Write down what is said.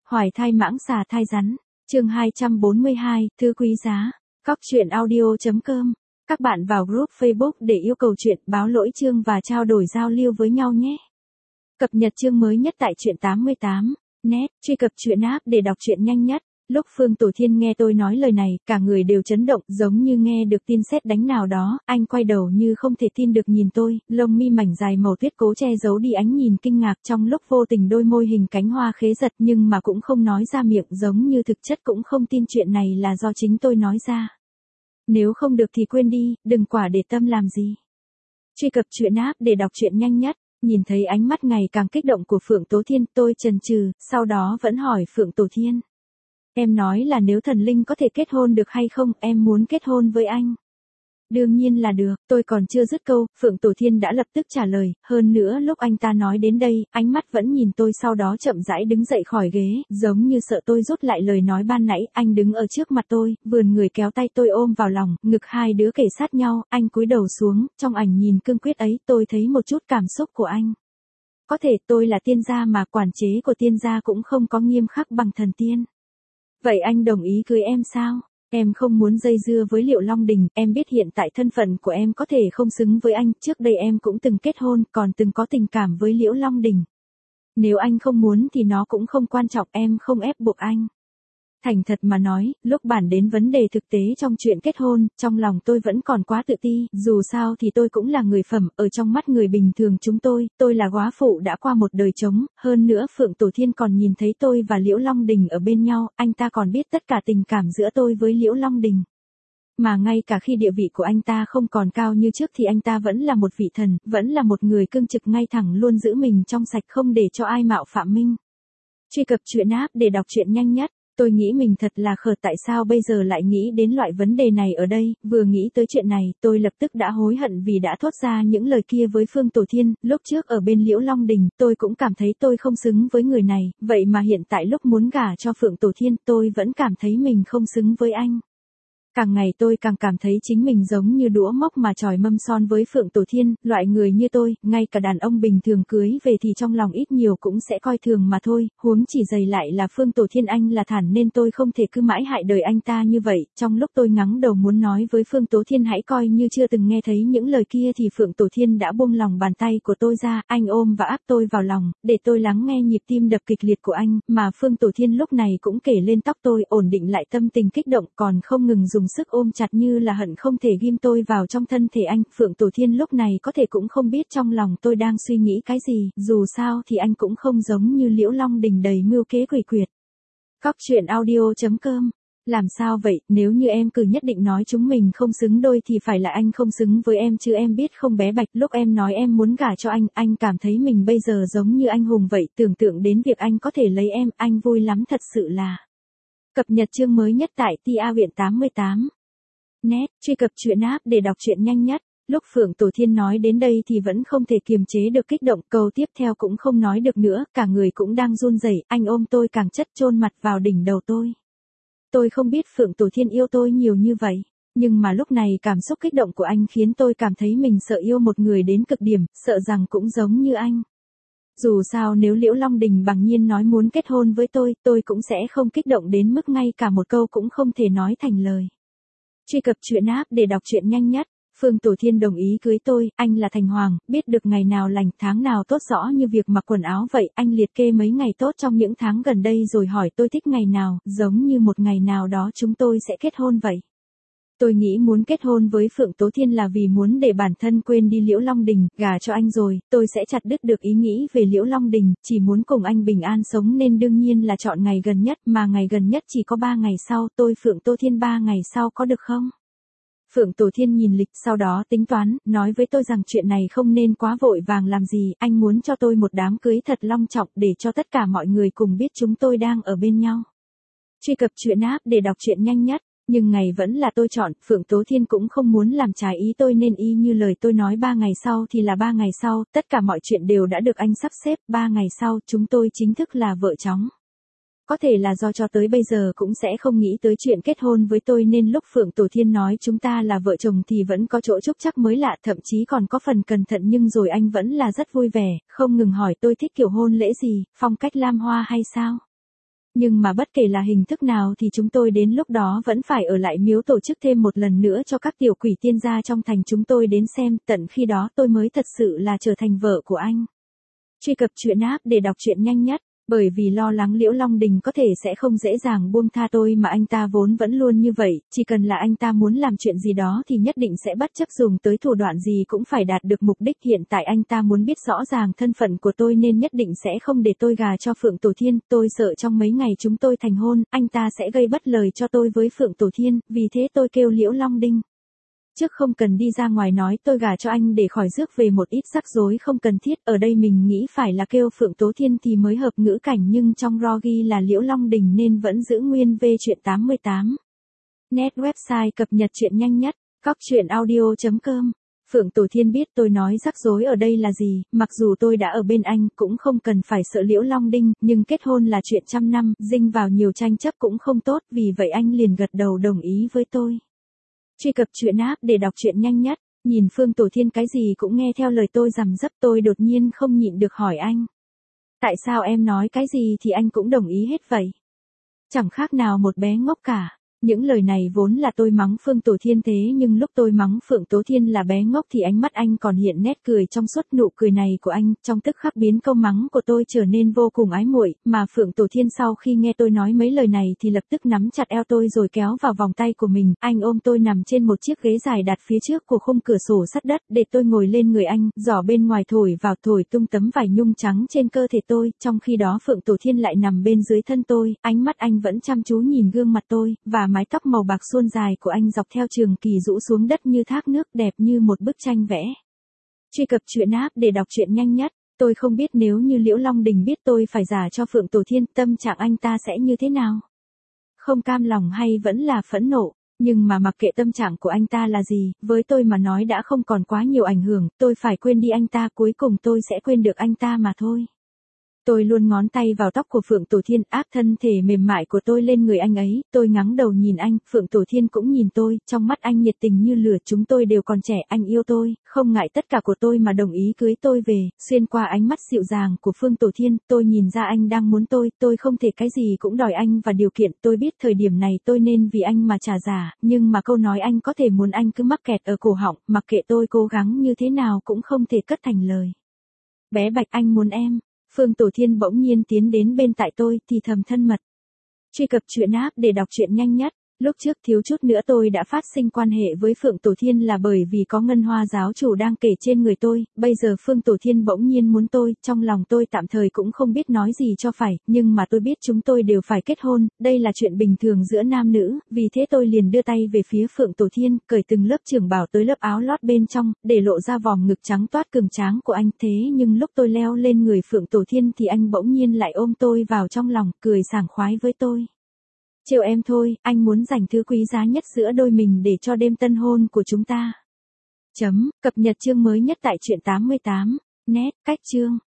Hoài thai mãng xà thai rắn. Chương 242, thư quý giá. Cóc truyện audio.com. Các bạn vào group Facebook để yêu cầu truyện, báo lỗi chương và trao đổi giao lưu với nhau nhé. Cập nhật chương mới nhất tại truyện 88. Net, truy cập truyện app để đọc truyện nhanh nhất. Lúc Phương Tổ Thiên nghe tôi nói lời này, cả người đều chấn động, giống như nghe được tin sét đánh nào đó, anh quay đầu như không thể tin được nhìn tôi, lông mi mảnh dài màu tuyết cố che giấu đi ánh nhìn kinh ngạc, trong lúc vô tình đôi môi hình cánh hoa khế giật nhưng mà cũng không nói ra miệng, giống như thực chất cũng không tin chuyện này là do chính tôi nói ra. Nếu không được thì quên đi, đừng quả để tâm làm gì. Truy cập truyện app để đọc truyện nhanh nhất. Nhìn thấy ánh mắt ngày càng kích động của Phượng Tố Thiên, tôi chần chừ, sau đó vẫn hỏi Phượng Tổ Thiên. Em nói là nếu thần linh có thể kết hôn được hay không, em muốn kết hôn với anh. Đương nhiên là được, tôi còn chưa dứt câu, Phượng Tổ Thiên đã lập tức trả lời, hơn nữa lúc anh ta nói đến đây, ánh mắt vẫn nhìn tôi sau đó chậm rãi đứng dậy khỏi ghế, giống như sợ tôi rút lại lời nói ban nãy, anh đứng ở trước mặt tôi, vườn người kéo tay tôi ôm vào lòng, ngực hai đứa kề sát nhau, anh cúi đầu xuống, trong ảnh nhìn cương quyết ấy, tôi thấy một chút cảm xúc của anh. Có thể tôi là tiên gia mà quản chế của tiên gia cũng không có nghiêm khắc bằng thần tiên. Vậy anh đồng ý cưới em sao? Em không muốn dây dưa với Liệu Long Đình, em biết hiện tại thân phận của em có thể không xứng với anh, trước đây em cũng từng kết hôn, còn từng có tình cảm với Liễu Long Đình. Nếu anh không muốn thì nó cũng không quan trọng, em không ép buộc anh. Thành thật mà nói, lúc bàn đến vấn đề thực tế trong chuyện kết hôn, trong lòng tôi vẫn còn quá tự ti, dù sao thì tôi cũng là người phẩm, ở trong mắt người bình thường chúng tôi là góa phụ đã qua một đời trống, hơn nữa Phượng Tổ Thiên còn nhìn thấy tôi và Liễu Long Đình ở bên nhau, anh ta còn biết tất cả tình cảm giữa tôi với Liễu Long Đình. Mà ngay cả khi địa vị của anh ta không còn cao như trước thì anh ta vẫn là một vị thần, vẫn là một người cương trực ngay thẳng luôn giữ mình trong sạch không để cho ai mạo phạm mình. Truy cập truyện app để đọc truyện nhanh nhất. Tôi nghĩ mình thật là khờ, tại sao bây giờ lại nghĩ đến loại vấn đề này ở đây, vừa nghĩ tới chuyện này, tôi lập tức đã hối hận vì đã thốt ra những lời kia với Phương Tổ Thiên, lúc trước ở bên Liễu Long Đình, tôi cũng cảm thấy tôi không xứng với người này, vậy mà hiện tại lúc muốn gả cho Phượng Tổ Thiên, tôi vẫn cảm thấy mình không xứng với anh. Càng ngày tôi càng cảm thấy chính mình giống như đũa mốc mà chòi mâm son với Phượng Tổ Thiên, loại người như tôi, ngay cả đàn ông bình thường cưới về thì trong lòng ít nhiều cũng sẽ coi thường mà thôi, huống chỉ dày lại là Phương Tổ Thiên anh là thản nên tôi không thể cứ mãi hại đời anh ta như vậy, trong lúc tôi ngắng đầu muốn nói với Phương Tố Thiên hãy coi như chưa từng nghe thấy những lời kia thì Phượng Tổ Thiên đã buông lòng bàn tay của tôi ra, anh ôm và áp tôi vào lòng, để tôi lắng nghe nhịp tim đập kịch liệt của anh, mà Phương Tổ Thiên lúc này cũng kể lên tóc tôi, ổn định lại tâm tình kích động, còn không ngừng dùng sức ôm chặt như là hận không thể ghim tôi vào trong thân thể anh. Phượng Tổ Thiên lúc này có thể cũng không biết trong lòng tôi đang suy nghĩ cái gì, dù sao thì anh cũng không giống như Liễu Long Đình đầy mưu kế quỷ quyệt. Cóc truyện audio.com. Làm sao vậy, nếu như em cứ nhất định nói chúng mình không xứng đôi thì phải là anh không xứng với em chứ em biết không bé Bạch, lúc em nói em muốn gả cho anh cảm thấy mình bây giờ giống như anh hùng vậy, tưởng tượng đến việc anh có thể lấy em, anh vui lắm thật sự là. Cập nhật chương mới nhất tại tia viện 88. Net, truy cập truyện app để đọc truyện nhanh nhất. Lúc Phượng Tổ Thiên nói đến đây thì vẫn không thể kiềm chế được kích động, câu tiếp theo cũng không nói được nữa, cả người cũng đang run rẩy, anh ôm tôi càng chất chôn mặt vào đỉnh đầu tôi. Tôi không biết Phượng Tổ Thiên yêu tôi nhiều như vậy, nhưng mà lúc này cảm xúc kích động của anh khiến tôi cảm thấy mình sợ yêu một người đến cực điểm, sợ rằng cũng giống như anh. Dù sao nếu Liễu Long Đình bằng nhiên nói muốn kết hôn với tôi cũng sẽ không kích động đến mức ngay cả một câu cũng không thể nói thành lời. Truy cập truyện app để đọc truyện nhanh nhất. Phương Tổ Thiên đồng ý cưới tôi, anh là Thành Hoàng, biết được ngày nào lành tháng nào tốt rõ như việc mặc quần áo vậy, anh liệt kê mấy ngày tốt trong những tháng gần đây rồi hỏi tôi thích ngày nào, giống như một ngày nào đó chúng tôi sẽ kết hôn vậy. Tôi nghĩ muốn kết hôn với Phượng Tố Thiên là vì muốn để bản thân quên đi Liễu Long Đình, gả cho anh rồi, tôi sẽ chặt đứt được ý nghĩ về Liễu Long Đình, chỉ muốn cùng anh bình an sống nên đương nhiên là chọn ngày gần nhất, mà ngày gần nhất chỉ có 3 ngày sau, tôi Phượng Tố Thiên 3 ngày sau có được không? Phượng Tổ Thiên nhìn lịch sau đó tính toán, nói với tôi rằng chuyện này không nên quá vội vàng làm gì, anh muốn cho tôi một đám cưới thật long trọng để cho tất cả mọi người cùng biết chúng tôi đang ở bên nhau. Truy cập truyện app để đọc truyện nhanh nhất. Nhưng ngày vẫn là tôi chọn, Phượng Tố Thiên cũng không muốn làm trái ý tôi nên y như lời tôi nói 3 ngày sau thì là 3 ngày sau, tất cả mọi chuyện đều đã được anh sắp xếp, 3 ngày sau chúng tôi chính thức là vợ chồng. Có thể là do cho tới bây giờ cũng sẽ không nghĩ tới chuyện kết hôn với tôi nên lúc Phượng Tổ Thiên nói chúng ta là vợ chồng thì vẫn có chỗ chúc chắc mới lạ, thậm chí còn có phần cẩn thận nhưng rồi anh vẫn là rất vui vẻ, không ngừng hỏi tôi thích kiểu hôn lễ gì, phong cách lam hoa hay sao. Nhưng mà bất kể là hình thức nào thì chúng tôi đến lúc đó vẫn phải ở lại miếu tổ chức thêm một lần nữa cho các tiểu quỷ tiên gia trong thành chúng tôi đến xem, tận khi đó tôi mới thật sự là trở thành vợ của anh. Truy cập truyện app để đọc truyện nhanh nhất, bởi vì lo lắng Liễu Long Đình có thể sẽ không dễ dàng buông tha tôi mà anh ta vốn vẫn luôn như vậy, chỉ cần là anh ta muốn làm chuyện gì đó thì nhất định sẽ bất chấp dùng tới thủ đoạn gì cũng phải đạt được mục đích. Hiện tại anh ta muốn biết rõ ràng thân phận của tôi nên nhất định sẽ không để tôi gà cho Phượng Tổ Thiên, tôi sợ trong mấy ngày chúng tôi thành hôn, anh ta sẽ gây bất lời cho tôi với Phượng Tổ Thiên, vì thế tôi kêu Liễu Long Đinh. Trước không cần đi ra ngoài nói tôi gả cho anh để khỏi rước về một ít rắc rối không cần thiết, ở đây mình nghĩ phải là kêu Phượng Tố Thiên thì mới hợp ngữ cảnh nhưng trong ro ghi là Liễu Long Đình nên vẫn giữ nguyên về chuyện 88. Net website cập nhật chuyện nhanh nhất, coctruyện.audio.com. Phượng Tổ Thiên biết tôi nói rắc rối ở đây là gì, mặc dù tôi đã ở bên anh cũng không cần phải sợ Liễu Long Đinh, nhưng kết hôn là chuyện trăm năm, dinh vào nhiều tranh chấp cũng không tốt, vì vậy anh liền gật đầu đồng ý với tôi. Truy cập truyện app để đọc truyện nhanh nhất, nhìn Phương Tổ Thiên cái gì cũng nghe theo lời tôi rằm rắp, tôi đột nhiên không nhịn được hỏi anh. Tại sao em nói cái gì thì anh cũng đồng ý hết vậy? Chẳng khác nào một bé ngốc cả. Những lời này vốn là tôi mắng Phương Tổ Thiên thế nhưng lúc tôi mắng Phượng Tố Thiên là bé ngốc thì ánh mắt anh còn hiện nét cười trong suốt, nụ cười này của anh trong tức khắc biến câu mắng của tôi trở nên vô cùng ái muội, mà Phượng Tổ Thiên sau khi nghe tôi nói mấy lời này thì lập tức nắm chặt eo tôi rồi kéo vào vòng tay của mình, anh ôm tôi nằm trên một chiếc ghế dài đặt phía trước của khung cửa sổ sắt đất để tôi ngồi lên người anh, gió bên ngoài thổi vào thổi tung tấm vải nhung trắng trên cơ thể tôi, trong khi đó Phượng Tổ Thiên lại nằm bên dưới thân tôi, ánh mắt anh vẫn chăm chú nhìn gương mặt tôi, và mái tóc màu bạc suôn dài của anh dọc theo trường kỳ rũ xuống đất như thác nước, đẹp như một bức tranh vẽ. Truy cập truyện app để đọc truyện nhanh nhất, tôi không biết nếu như Liễu Long Đình biết tôi phải gả cho Phượng Tổ Thiên, tâm trạng anh ta sẽ như thế nào? Không cam lòng hay vẫn là phẫn nộ? Nhưng mà mặc kệ tâm trạng của anh ta là gì, với tôi mà nói đã không còn quá nhiều ảnh hưởng, tôi phải quên đi anh ta, cuối cùng tôi sẽ quên được anh ta mà thôi. Tôi luôn ngón tay vào tóc của Phượng Tổ Thiên, áp thân thể mềm mại của tôi lên người anh ấy, tôi ngẩng đầu nhìn anh, Phượng Tổ Thiên cũng nhìn tôi, trong mắt anh nhiệt tình như lửa, chúng tôi đều còn trẻ, anh yêu tôi, không ngại tất cả của tôi mà đồng ý cưới tôi về. Xuyên qua ánh mắt dịu dàng của Phương Tổ Thiên, tôi nhìn ra anh đang muốn tôi không thể cái gì cũng đòi anh và điều kiện, tôi biết thời điểm này tôi nên vì anh mà trả giá, nhưng mà câu nói anh có thể muốn anh cứ mắc kẹt ở cổ họng, mặc kệ tôi cố gắng như thế nào cũng không thể cất thành lời. Bé Bạch, anh muốn em. Phương Tổ Thiên bỗng nhiên tiến đến bên tại tôi, thì thầm thân mật. Truy cập truyện app để đọc truyện nhanh nhất. Lúc trước thiếu chút nữa tôi đã phát sinh quan hệ với Phượng Tổ Thiên là bởi vì có Ngân Hoa giáo chủ đang kể trên người tôi, bây giờ Phương Tổ Thiên bỗng nhiên muốn tôi, trong lòng tôi tạm thời cũng không biết nói gì cho phải, nhưng mà tôi biết chúng tôi đều phải kết hôn, đây là chuyện bình thường giữa nam nữ, vì thế tôi liền đưa tay về phía Phượng Tổ Thiên, cởi từng lớp trường bào tới lớp áo lót bên trong, để lộ ra vòm ngực trắng toát cường tráng của anh. Thế nhưng lúc tôi leo lên người Phượng Tổ Thiên thì anh bỗng nhiên lại ôm tôi vào trong lòng, cười sảng khoái với tôi. Trêu em thôi, anh muốn dành thứ quý giá nhất giữa đôi mình để cho đêm tân hôn của chúng ta. Cập nhật chương mới nhất tại truyện 88. Net, cách chương.